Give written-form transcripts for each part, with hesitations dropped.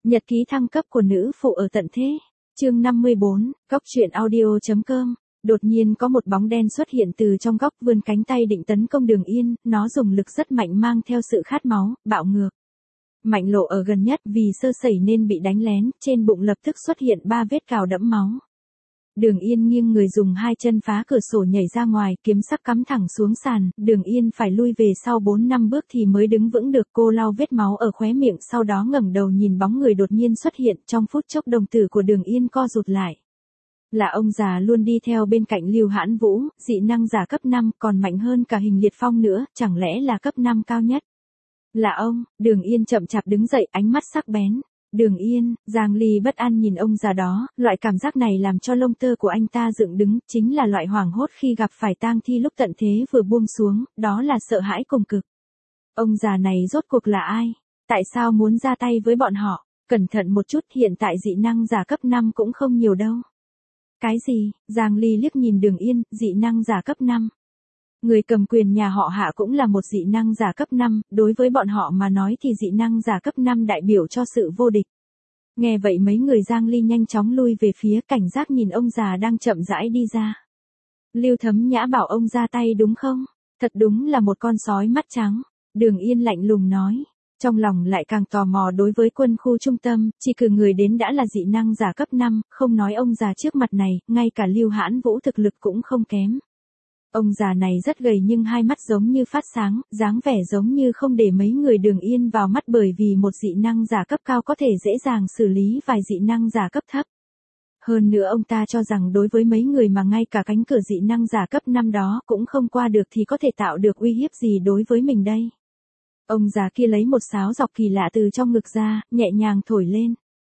Nhật ký thăng cấp của nữ phụ ở tận thế. Chương 54, góc truyện audio.com. Đột nhiên có một bóng đen xuất hiện từ trong góc, vươn cánh tay định tấn công Đường Yên, nó dùng lực rất mạnh mang theo sự khát máu, bạo ngược. Mạnh Lộ ở gần nhất vì sơ sẩy nên bị đánh lén, trên bụng lập tức xuất hiện 3 vết cào đẫm máu. Đường Yên nghiêng người dùng 2 chân phá cửa sổ nhảy ra ngoài, kiếm sắc cắm thẳng xuống sàn, Đường Yên phải lui về sau 4-5 bước thì mới đứng vững được. Cô lau vết máu ở khóe miệng, sau đó ngẩng đầu nhìn bóng người đột nhiên xuất hiện, trong phút chốc đồng tử của Đường Yên co rụt lại. Là ông già luôn đi theo bên cạnh Lưu Hãn Vũ, dị năng giả cấp 5, còn mạnh hơn cả Hình Liệt Phong nữa, chẳng lẽ là cấp 5 cao nhất? Là ông. Đường Yên chậm chạp đứng dậy, ánh mắt sắc bén. Đường Yên, Giang Ly bất an nhìn ông già đó, loại cảm giác này làm cho lông tơ của anh ta dựng đứng, chính là loại hoảng hốt khi gặp phải tang thi lúc tận thế vừa buông xuống, đó là sợ hãi cùng cực. Ông già này rốt cuộc là ai? Tại sao muốn ra tay với bọn họ? Cẩn thận một chút, hiện tại dị năng giả cấp 5 cũng không nhiều đâu. Cái gì? Giang Ly liếc nhìn Đường Yên, dị năng giả cấp 5. Người cầm quyền nhà họ Hạ cũng là một dị năng giả cấp 5, đối với bọn họ mà nói thì dị năng giả cấp 5 đại biểu cho sự vô địch. Nghe vậy mấy người Giang Ly nhanh chóng lui về phía, cảnh giác nhìn ông già đang chậm rãi đi ra. Lưu Thấm Nhã bảo ông ra tay đúng không? Thật đúng là một con sói mắt trắng. Đường Yên lạnh lùng nói. Trong lòng lại càng tò mò đối với quân khu trung tâm, chỉ cử người đến đã là dị năng giả cấp 5, không nói ông già trước mặt này, ngay cả Lưu Hãn Vũ thực lực cũng không kém. Ông già này rất gầy nhưng hai mắt giống như phát sáng, dáng vẻ giống như không để mấy người Đường Yên vào mắt, bởi vì một dị năng giả cấp cao có thể dễ dàng xử lý vài dị năng giả cấp thấp. Hơn nữa ông ta cho rằng đối với mấy người mà ngay cả cánh cửa dị năng giả cấp 5 đó cũng không qua được thì có thể tạo được uy hiếp gì đối với mình đây. Ông già kia lấy một sáo dọc kỳ lạ từ trong ngực ra, nhẹ nhàng thổi lên.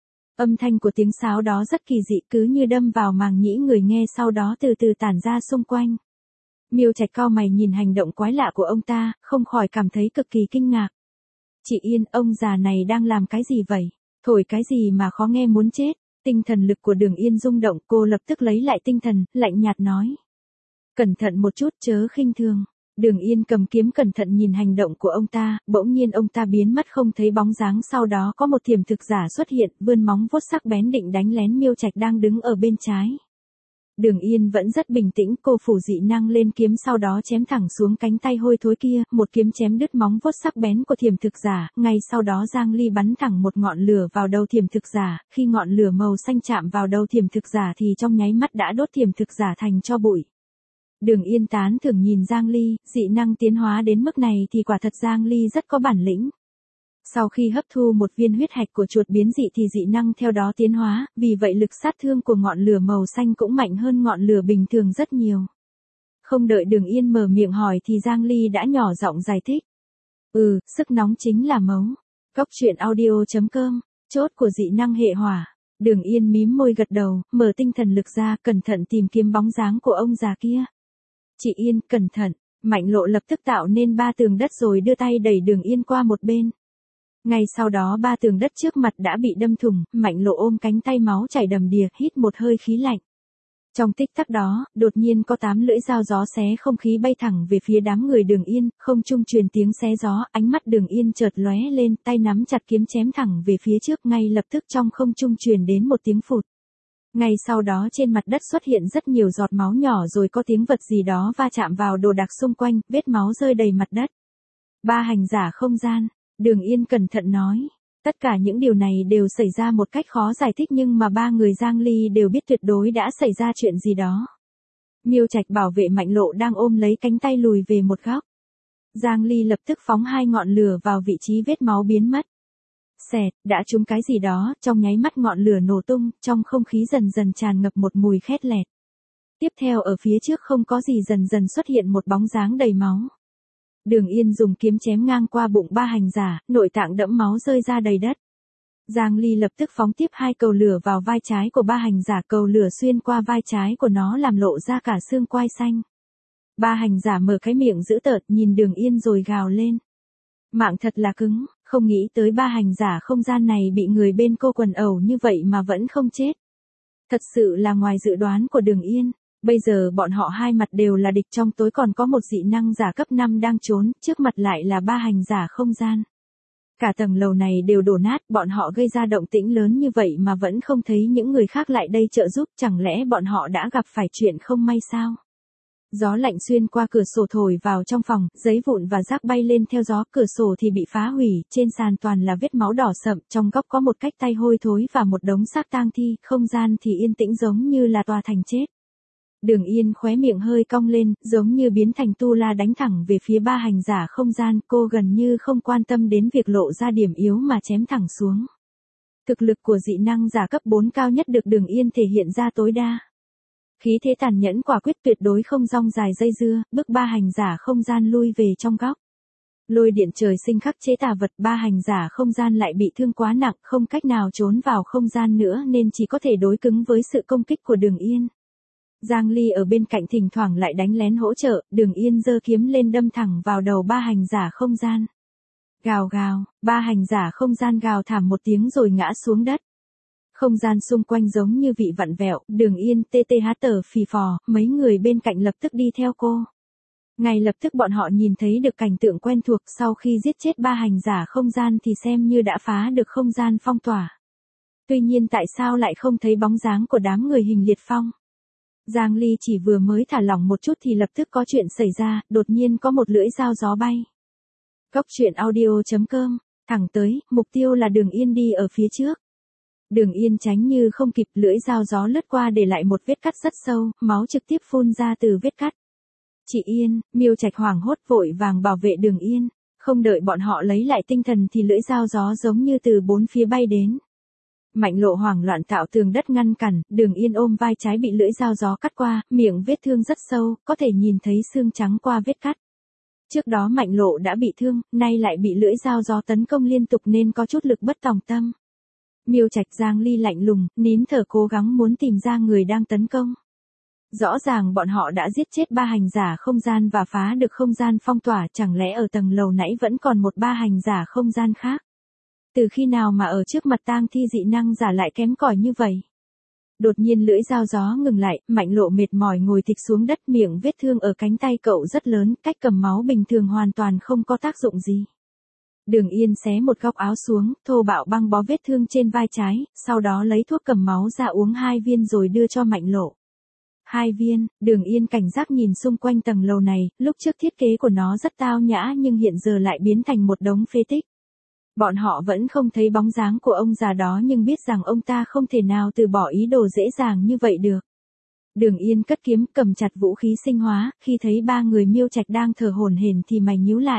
Âm thanh của tiếng sáo đó rất kỳ dị, cứ như đâm vào màng nhĩ người nghe, sau đó từ từ tản ra xung quanh. Miêu Trạch cau mày nhìn hành động quái lạ của ông ta, không khỏi cảm thấy cực kỳ kinh ngạc. Chị Yên, ông già này đang làm cái gì vậy? Thổi cái gì mà khó nghe muốn chết? Tinh thần lực của Đường Yên rung động, cô lập tức lấy lại tinh thần, lạnh nhạt nói. Cẩn thận một chút, chớ khinh thường. Đường Yên cầm kiếm cẩn thận nhìn hành động của ông ta, bỗng nhiên ông ta biến mất không thấy bóng dáng, sau đó có một thiểm thực giả xuất hiện, vươn móng vuốt sắc bén định đánh lén Miêu Trạch đang đứng ở bên trái. Đường Yên vẫn rất bình tĩnh, cô phủ dị năng lên kiếm, sau đó chém thẳng xuống cánh tay hôi thối kia, một kiếm chém đứt móng vuốt sắc bén của thiểm thực giả, ngay sau đó Giang Ly bắn thẳng một ngọn lửa vào đầu thiểm thực giả, khi ngọn lửa màu xanh chạm vào đầu thiểm thực giả thì trong nháy mắt đã đốt thiểm thực giả thành tro bụi. Đường Yên tán thưởng nhìn Giang Ly, dị năng tiến hóa đến mức này thì quả thật Giang Ly rất có bản lĩnh. Sau khi hấp thu một viên huyết hạch của chuột biến dị thì dị năng theo đó tiến hóa, vì vậy lực sát thương của ngọn lửa màu xanh cũng mạnh hơn ngọn lửa bình thường rất nhiều. Không đợi Đường Yên mở miệng hỏi thì Giang Ly đã nhỏ giọng giải thích. Sức nóng chính là máu. Góc truyện audio.com, chốt của dị năng hệ hỏa. Đường Yên mím môi gật đầu, mở tinh thần lực ra, cẩn thận tìm kiếm bóng dáng của ông già kia. Chị Yên, cẩn thận. Mạnh Lộ lập tức tạo nên 3 tường đất rồi đưa tay đẩy Đường Yên qua một bên. Ngay sau đó 3 tường đất trước mặt đã bị đâm thủng, Mạnh Lộ ôm cánh tay máu chảy đầm đìa, hít một hơi khí lạnh. Trong tích tắc đó, đột nhiên có 8 lưỡi dao gió xé không khí bay thẳng về phía đám người Đường Yên, không trung truyền tiếng xé gió, ánh mắt Đường Yên chợt lóe lên, tay nắm chặt kiếm chém thẳng về phía trước, ngay lập tức trong không trung truyền đến một tiếng phụt. Ngay sau đó trên mặt đất xuất hiện rất nhiều giọt máu nhỏ, rồi có tiếng vật gì đó va chạm vào đồ đạc xung quanh, vết máu rơi đầy mặt đất. 3 hành giả không gian. Đường Yên cẩn thận nói. Tất cả những điều này đều xảy ra một cách khó giải thích, nhưng mà 3 người Giang Ly đều biết tuyệt đối đã xảy ra chuyện gì đó. Miêu Trạch bảo vệ Mạnh Lộ đang ôm lấy cánh tay lùi về một góc. Giang Ly lập tức phóng 2 ngọn lửa vào vị trí vết máu biến mất. Xẹt, đã trúng cái gì đó, trong nháy mắt ngọn lửa nổ tung, trong không khí dần dần tràn ngập một mùi khét lẹt. Tiếp theo ở phía trước không có gì dần dần xuất hiện một bóng dáng đầy máu. Đường Yên dùng kiếm chém ngang qua bụng 3 hành giả, nội tạng đẫm máu rơi ra đầy đất. Giang Ly lập tức phóng tiếp 2 cầu lửa vào vai trái của 3 hành giả, cầu lửa xuyên qua vai trái của nó làm lộ ra cả xương quai xanh. 3 hành giả mở cái miệng dữ tợn nhìn Đường Yên rồi gào lên. Mạng thật là cứng, không nghĩ tới 3 hành giả không gian này bị người bên cô quần ẩu như vậy mà vẫn không chết. Thật sự là ngoài dự đoán của Đường Yên. Bây giờ bọn họ hai mặt đều là địch, trong tối còn có một dị năng giả cấp 5 đang trốn, trước mặt lại là 3 hành giả không gian. Cả tầng lầu này đều đổ nát, bọn họ gây ra động tĩnh lớn như vậy mà vẫn không thấy những người khác lại đây trợ giúp, chẳng lẽ bọn họ đã gặp phải chuyện không may sao? Gió lạnh xuyên qua cửa sổ thổi vào trong phòng, giấy vụn và rác bay lên theo gió, cửa sổ thì bị phá hủy, trên sàn toàn là vết máu đỏ sậm, trong góc có một cách tay hôi thối và một đống xác tang thi, không gian thì yên tĩnh giống như là tòa thành chết. Đường Yên khóe miệng hơi cong lên, giống như biến thành tu la đánh thẳng về phía ba hành giả không gian, cô gần như không quan tâm đến việc lộ ra điểm yếu mà chém thẳng xuống. Thực lực của dị năng giả cấp 4 cao nhất được Đường Yên thể hiện ra tối đa. Khí thế tàn nhẫn quả quyết tuyệt đối không rong dài dây dưa, bức ba hành giả không gian lui về trong góc. Lôi điện trời sinh khắc chế tà vật, ba hành giả không gian lại bị thương quá nặng, không cách nào trốn vào không gian nữa nên chỉ có thể đối cứng với sự công kích của Đường Yên. Giang Ly ở bên cạnh thỉnh thoảng lại đánh lén hỗ trợ, Đường Yên giơ kiếm lên đâm thẳng vào đầu ba hành giả không gian. Gào gào, ba hành giả không gian gào thảm một tiếng rồi ngã xuống đất. Không gian xung quanh giống như vị vặn vẹo, Đường Yên tê phì phò, mấy người bên cạnh lập tức đi theo cô. Ngay lập tức bọn họ nhìn thấy được cảnh tượng quen thuộc, sau khi giết chết ba hành giả không gian thì xem như đã phá được không gian phong tỏa. Tuy nhiên tại sao lại không thấy bóng dáng của đám người hình liệt phong? Giang Ly chỉ vừa mới thả lỏng một chút thì lập tức có chuyện xảy ra, đột nhiên có một lưỡi dao gió bay. Cốc truyện audio.com, thẳng tới, mục tiêu là Đường Yên đi ở phía trước. Đường Yên tránh như không kịp, lưỡi dao gió lướt qua để lại một vết cắt rất sâu, máu trực tiếp phun ra từ vết cắt. Chị Yên, Miêu Trạch hoảng hốt vội vàng bảo vệ Đường Yên, không đợi bọn họ lấy lại tinh thần thì lưỡi dao gió giống như từ bốn phía bay đến. Mạnh Lộ hoảng loạn tạo tường đất ngăn cản, Đường Yên ôm vai trái bị lưỡi dao gió cắt qua, miệng vết thương rất sâu, có thể nhìn thấy xương trắng qua vết cắt. Trước đó Mạnh Lộ đã bị thương, nay lại bị lưỡi dao gió tấn công liên tục nên có chút lực bất tòng tâm. Miêu Trạch Giang Ly lạnh lùng, nín thở cố gắng muốn tìm ra người đang tấn công. Rõ ràng bọn họ đã giết chết ba hành giả không gian và phá được không gian phong tỏa, chẳng lẽ ở tầng lầu nãy vẫn còn một ba hành giả không gian khác? Từ khi nào mà ở trước mặt tang thi dị năng giả lại kém cỏi như vậy? Đột nhiên lưỡi dao gió ngừng lại, Mạnh Lộ mệt mỏi ngồi thịch xuống đất, miệng vết thương ở cánh tay cậu rất lớn, cách cầm máu bình thường hoàn toàn không có tác dụng gì. Đường Yên xé một góc áo xuống, thô bạo băng bó vết thương trên vai trái, sau đó lấy thuốc cầm máu ra uống 2 viên rồi đưa cho Mạnh Lộ. 2 viên, Đường Yên cảnh giác nhìn xung quanh tầng lầu này, lúc trước thiết kế của nó rất tao nhã nhưng hiện giờ lại biến thành một đống phế tích. Bọn họ vẫn không thấy bóng dáng của ông già đó nhưng biết rằng ông ta không thể nào từ bỏ ý đồ dễ dàng như vậy được. Đường Yên cất kiếm cầm chặt vũ khí sinh hóa, khi thấy ba người Miêu Trạch đang thở hổn hển thì mày nhíu lại.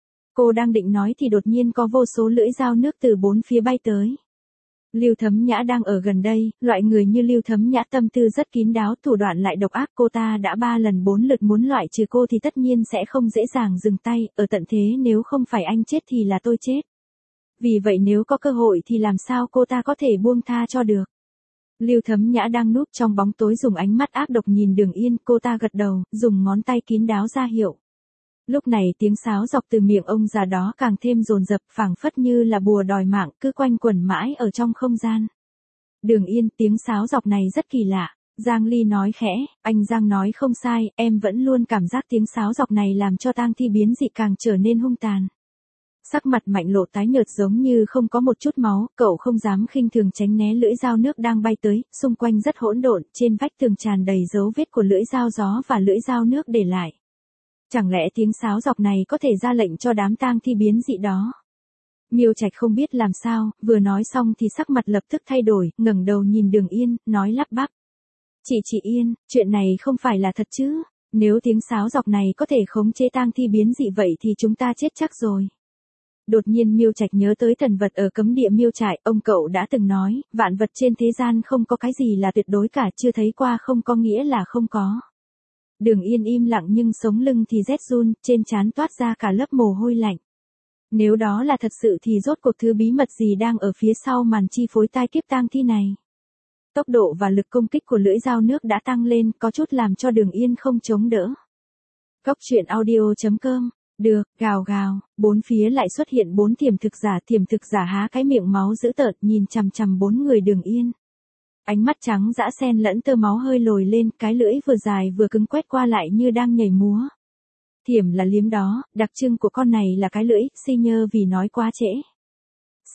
Cô đang định nói thì đột nhiên có vô số lưỡi dao nước từ bốn phía bay tới. Lưu Thấm Nhã đang ở gần đây, loại người như Lưu Thấm Nhã tâm tư rất kín đáo, thủ đoạn lại độc ác, cô ta đã 3 lần 4 lượt muốn loại trừ cô thì tất nhiên sẽ không dễ dàng dừng tay, ở tận thế nếu không phải anh chết thì là tôi chết. Vì vậy nếu có cơ hội thì làm sao cô ta có thể buông tha cho được. Lưu Thấm Nhã đang núp trong bóng tối dùng ánh mắt ác độc nhìn Đường Yên, cô ta gật đầu, dùng ngón tay kín đáo ra hiệu. Lúc này tiếng sáo dọc từ miệng ông già đó càng thêm dồn dập, phảng phất như là bùa đòi mạng, cứ quanh quẩn mãi ở trong không gian. Đường Yên, tiếng sáo dọc này rất kỳ lạ. Giang Ly nói khẽ, anh Giang nói không sai, em vẫn luôn cảm giác tiếng sáo dọc này làm cho tang thi biến dị càng trở nên hung tàn. Sắc mặt Mạnh Lộ tái nhợt giống như không có một chút máu, cậu không dám khinh thường tránh né lưỡi dao nước đang bay tới, xung quanh rất hỗn độn, trên vách tường tràn đầy dấu vết của lưỡi dao gió và lưỡi dao nước để lại. Chẳng lẽ tiếng sáo dọc này có thể ra lệnh cho đám tang thi biến dị đó? Miêu Trạch không biết làm sao, vừa nói xong thì sắc mặt lập tức thay đổi, ngẩng đầu nhìn Đường Yên, nói lắp bắp. Chị Yên, chuyện này không phải là thật chứ? Nếu tiếng sáo dọc này có thể khống chế tang thi biến dị vậy thì chúng ta chết chắc rồi. Đột nhiên Miêu Trạch nhớ tới thần vật ở cấm địa Miêu Trại, ông cậu đã từng nói, vạn vật trên thế gian không có cái gì là tuyệt đối cả, chưa thấy qua không có nghĩa là không có. Đường Yên im lặng nhưng sống lưng thì rét run, trên trán toát ra cả lớp mồ hôi lạnh. Nếu đó là thật sự thì rốt cuộc thứ bí mật gì đang ở phía sau màn chi phối tai kiếp tang thi này. Tốc độ và lực công kích của lưỡi dao nước đã tăng lên, có chút làm cho Đường Yên không chống đỡ. Cốc truyện audio.com. Được, gào gào, bốn phía lại xuất hiện 4 thiểm thực giả há cái miệng máu dữ tợn nhìn chằm chằm 4 người Đường Yên. Ánh mắt trắng dã xen lẫn tơ máu hơi lồi lên, cái lưỡi vừa dài vừa cứng quét qua lại như đang nhảy múa. Thiểm là liếm đó, đặc trưng của con này là cái lưỡi, si nhơ vì nói quá trễ.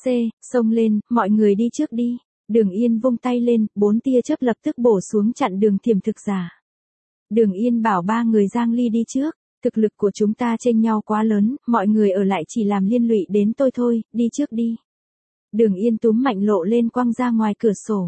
Xông lên, mọi người đi trước đi. Đường Yên vung tay lên, 4 tia chớp lập tức bổ xuống chặn đường thiểm thực giả. Đường Yên bảo 3 người Giang Ly đi trước, thực lực của chúng ta chênh nhau quá lớn, mọi người ở lại chỉ làm liên lụy đến tôi thôi, đi trước đi. Đường Yên túm mạnh lộ lên quăng ra ngoài cửa sổ.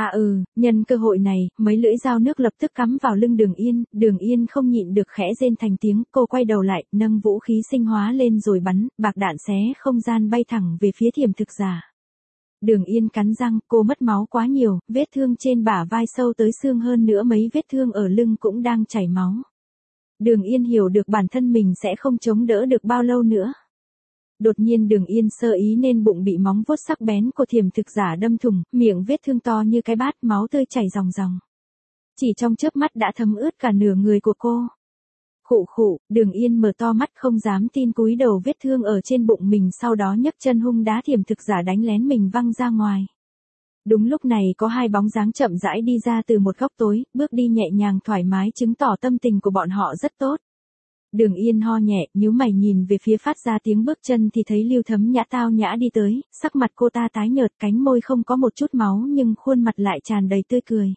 Nhân cơ hội này, mấy lưỡi dao nước lập tức cắm vào lưng Đường Yên không nhịn được khẽ rên thành tiếng, cô quay đầu lại, nâng vũ khí sinh hóa lên rồi bắn, bạc đạn xé không gian bay thẳng về phía thiểm thực giả. Đường Yên cắn răng, cô mất máu quá nhiều, vết thương trên bả vai sâu tới xương hơn nữa mấy vết thương ở lưng cũng đang chảy máu. Đường Yên hiểu được bản thân mình sẽ không chống đỡ được bao lâu nữa. Đột nhiên Đường Yên sơ ý nên bụng bị móng vuốt sắc bén của thiểm thực giả đâm thủng, miệng vết thương to như cái bát, máu tươi chảy ròng ròng. Chỉ trong chớp mắt đã thấm ướt cả nửa người của cô. Khụ khụ, Đường Yên mở to mắt không dám tin cúi đầu vết thương ở trên bụng mình, sau đó nhấc chân hung đá thiểm thực giả đánh lén mình văng ra ngoài. Đúng lúc này có 2 bóng dáng chậm rãi đi ra từ một góc tối, bước đi nhẹ nhàng thoải mái chứng tỏ tâm tình của bọn họ rất tốt. Đường Yên ho nhẹ, nhíu mày nhìn về phía phát ra tiếng bước chân thì thấy Lưu Thấm Nhã tao nhã đi tới, sắc mặt cô ta tái nhợt, cánh môi không có một chút máu nhưng khuôn mặt lại tràn đầy tươi cười.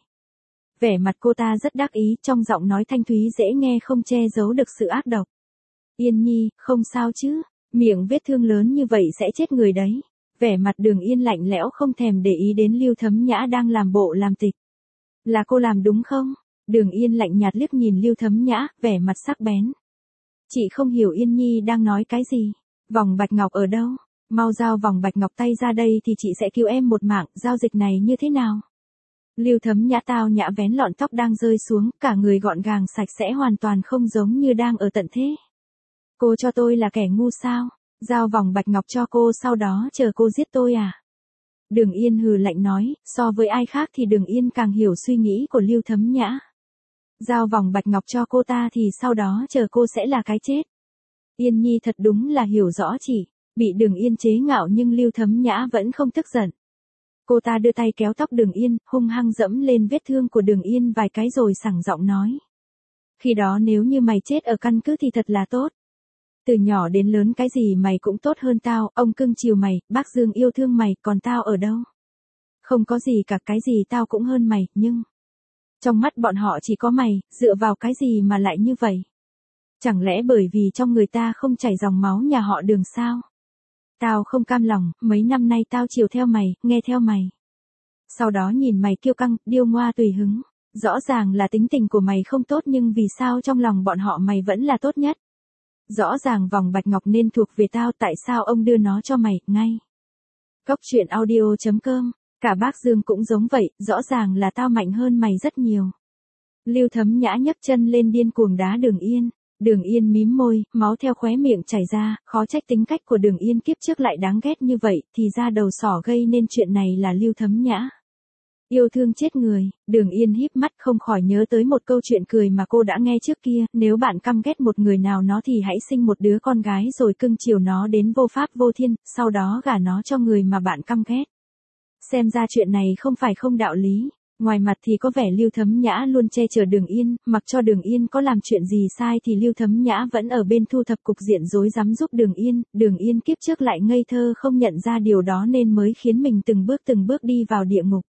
Vẻ mặt cô ta rất đắc ý, trong giọng nói thanh thúy dễ nghe không che giấu được sự ác độc. Yên Nhi, không sao chứ, miệng vết thương lớn như vậy sẽ chết người đấy. Vẻ mặt Đường Yên lạnh lẽo không thèm để ý đến Lưu Thấm Nhã đang làm bộ làm tịch. Là cô làm đúng không? Đường Yên lạnh nhạt liếc nhìn Lưu Thấm Nhã, vẻ mặt sắc bén. Chị không hiểu Yên Nhi đang nói cái gì. Vòng bạch ngọc ở đâu? Mau giao vòng bạch ngọc tay ra đây thì chị sẽ cứu em một mạng, giao dịch này như thế nào? Lưu Thấm Nhã tao nhã vén lọn tóc đang rơi xuống, cả người gọn gàng sạch sẽ hoàn toàn không giống như đang ở tận thế. Cô cho tôi là kẻ ngu sao? Giao vòng bạch ngọc cho cô sau đó chờ cô giết tôi à? Đường Yên hừ lạnh nói, so với ai khác thì Đường Yên càng hiểu suy nghĩ của Lưu Thấm Nhã. Giao vòng bạch ngọc cho cô ta thì sau đó chờ cô sẽ là cái chết. Yên Nhi thật đúng là hiểu rõ chị. Bị Đường Yên chế ngạo nhưng Lưu Thấm Nhã vẫn không tức giận. Cô ta đưa tay kéo tóc Đường Yên, hung hăng dẫm lên vết thương của Đường Yên vài cái rồi sảng giọng nói. Khi đó nếu như mày chết ở căn cứ thì thật là tốt. Từ nhỏ đến lớn cái gì mày cũng tốt hơn tao, ông cưng chiều mày, bác Dương yêu thương mày, còn tao ở đâu? Không có gì cả, cái gì tao cũng hơn mày, nhưng... Trong mắt bọn họ chỉ có mày, dựa vào cái gì mà lại như vậy? Chẳng lẽ bởi vì trong người ta không chảy dòng máu nhà họ Đường sao? Tao không cam lòng, mấy năm nay tao chiều theo mày, nghe theo mày. Sau đó nhìn mày kiêu căng, điêu ngoa tùy hứng. Rõ ràng là tính tình của mày không tốt nhưng vì sao trong lòng bọn họ mày vẫn là tốt nhất? Rõ ràng vòng bạch ngọc nên thuộc về tao, tại sao ông đưa nó cho mày, ngay? Cốc truyện audio.com. Cả bác Dương cũng giống vậy, rõ ràng là tao mạnh hơn mày rất nhiều. Lưu Thấm Nhã nhấc chân lên điên cuồng đá Đường Yên. Đường Yên mím môi, máu theo khóe miệng chảy ra, khó trách tính cách của Đường Yên kiếp trước lại đáng ghét như vậy, thì ra đầu sỏ gây nên chuyện này là Lưu Thấm Nhã. Yêu thương chết người, Đường Yên híp mắt không khỏi nhớ tới một câu chuyện cười mà cô đã nghe trước kia, nếu bạn căm ghét một người nào nó thì hãy sinh một đứa con gái rồi cưng chiều nó đến vô pháp vô thiên, sau đó gả nó cho người mà bạn căm ghét. Xem ra chuyện này không phải không đạo lý. Ngoài mặt thì có vẻ Lưu Thấm Nhã luôn che chở Đường Yên, mặc cho Đường Yên có làm chuyện gì sai thì Lưu Thấm Nhã vẫn ở bên thu thập cục diện rối rắm giúp Đường Yên kiếp trước lại ngây thơ không nhận ra điều đó nên mới khiến mình từng bước đi vào địa ngục.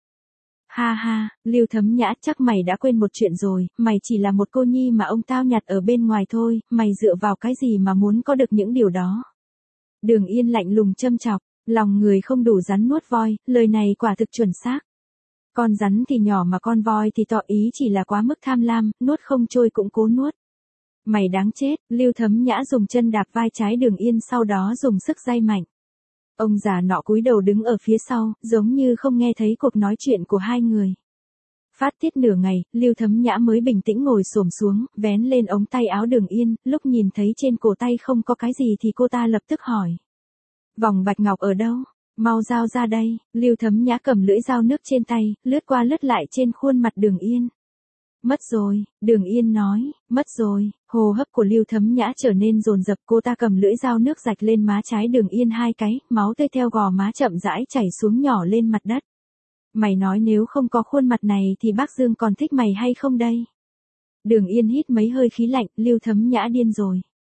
Ha ha, Lưu Thấm Nhã, chắc mày đã quên một chuyện rồi, mày chỉ là một cô nhi mà ông tao nhặt ở bên ngoài thôi, mày dựa vào cái gì mà muốn có được những điều đó? Đường Yên lạnh lùng châm chọc, lòng người không đủ rắn nuốt voi, lời này quả thực chuẩn xác. Con rắn thì nhỏ mà con voi thì to, ý chỉ là quá mức tham lam, nuốt không trôi cũng cố nuốt. Mày đáng chết, Lưu Thấm Nhã dùng chân đạp vai trái Đường Yên sau đó dùng sức day mạnh. Ông già nọ cúi đầu đứng ở phía sau, giống như không nghe thấy cuộc nói chuyện của hai người. Phát tiết nửa ngày, Lưu Thấm Nhã mới bình tĩnh ngồi xổm xuống, vén lên ống tay áo Đường Yên, lúc nhìn thấy trên cổ tay không có cái gì thì cô ta lập tức hỏi. Vòng bạch ngọc ở đâu? Mau giao ra đây. Lưu Thấm Nhã cầm lưỡi dao nước trên tay, lướt qua lướt lại trên khuôn mặt Đường Yên. Mất rồi, Đường Yên nói, mất rồi. Hô hấp của Lưu Thấm Nhã trở nên dồn dập, cô ta cầm lưỡi dao nước rạch lên má trái Đường Yên 2 cái, máu tươi theo gò má chậm rãi chảy xuống nhỏ lên mặt đất. Mày nói nếu không có khuôn mặt này thì bác Dương còn thích mày hay không đây? Đường Yên hít mấy hơi khí lạnh, Lưu Thấm Nhã điên rồi.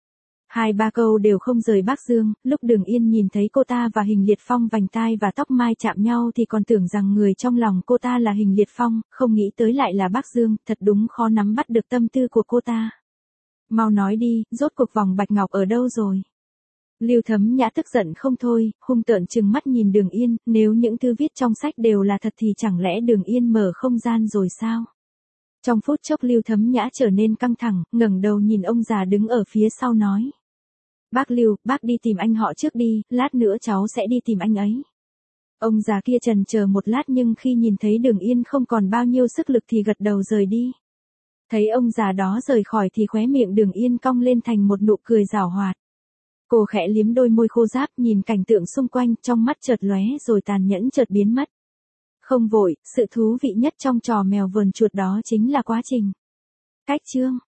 Hai ba câu đều không rời Bác Dương, lúc Đường Yên nhìn thấy cô ta và Hình Liệt Phong vành tai và tóc mai chạm nhau thì còn tưởng rằng người trong lòng cô ta là Hình Liệt Phong, không nghĩ tới lại là Bác Dương, thật đúng khó nắm bắt được tâm tư của cô ta. Mau nói đi, rốt cuộc vòng bạch ngọc ở đâu rồi? Lưu Thấm Nhã tức giận không thôi, hung tợn trừng mắt nhìn Đường Yên, nếu những thư viết trong sách đều là thật thì chẳng lẽ Đường Yên mở không gian rồi sao? Trong phút chốc Lưu Thấm Nhã trở nên căng thẳng, ngẩng đầu nhìn ông già đứng ở phía sau nói. Bác Lưu, bác đi tìm anh họ trước đi, lát nữa cháu sẽ đi tìm anh ấy. Ông già kia chần chờ một lát nhưng khi nhìn thấy Đường Yên không còn bao nhiêu sức lực thì gật đầu rời đi. Thấy ông già đó rời khỏi thì khóe miệng Đường Yên cong lên thành một nụ cười giảo hoạt. Cô khẽ liếm đôi môi khô ráp nhìn cảnh tượng xung quanh, trong mắt chợt lóe rồi tàn nhẫn chợt biến mất. Không vội, sự thú vị nhất trong trò mèo vờn chuột đó chính là quá trình. Cách chương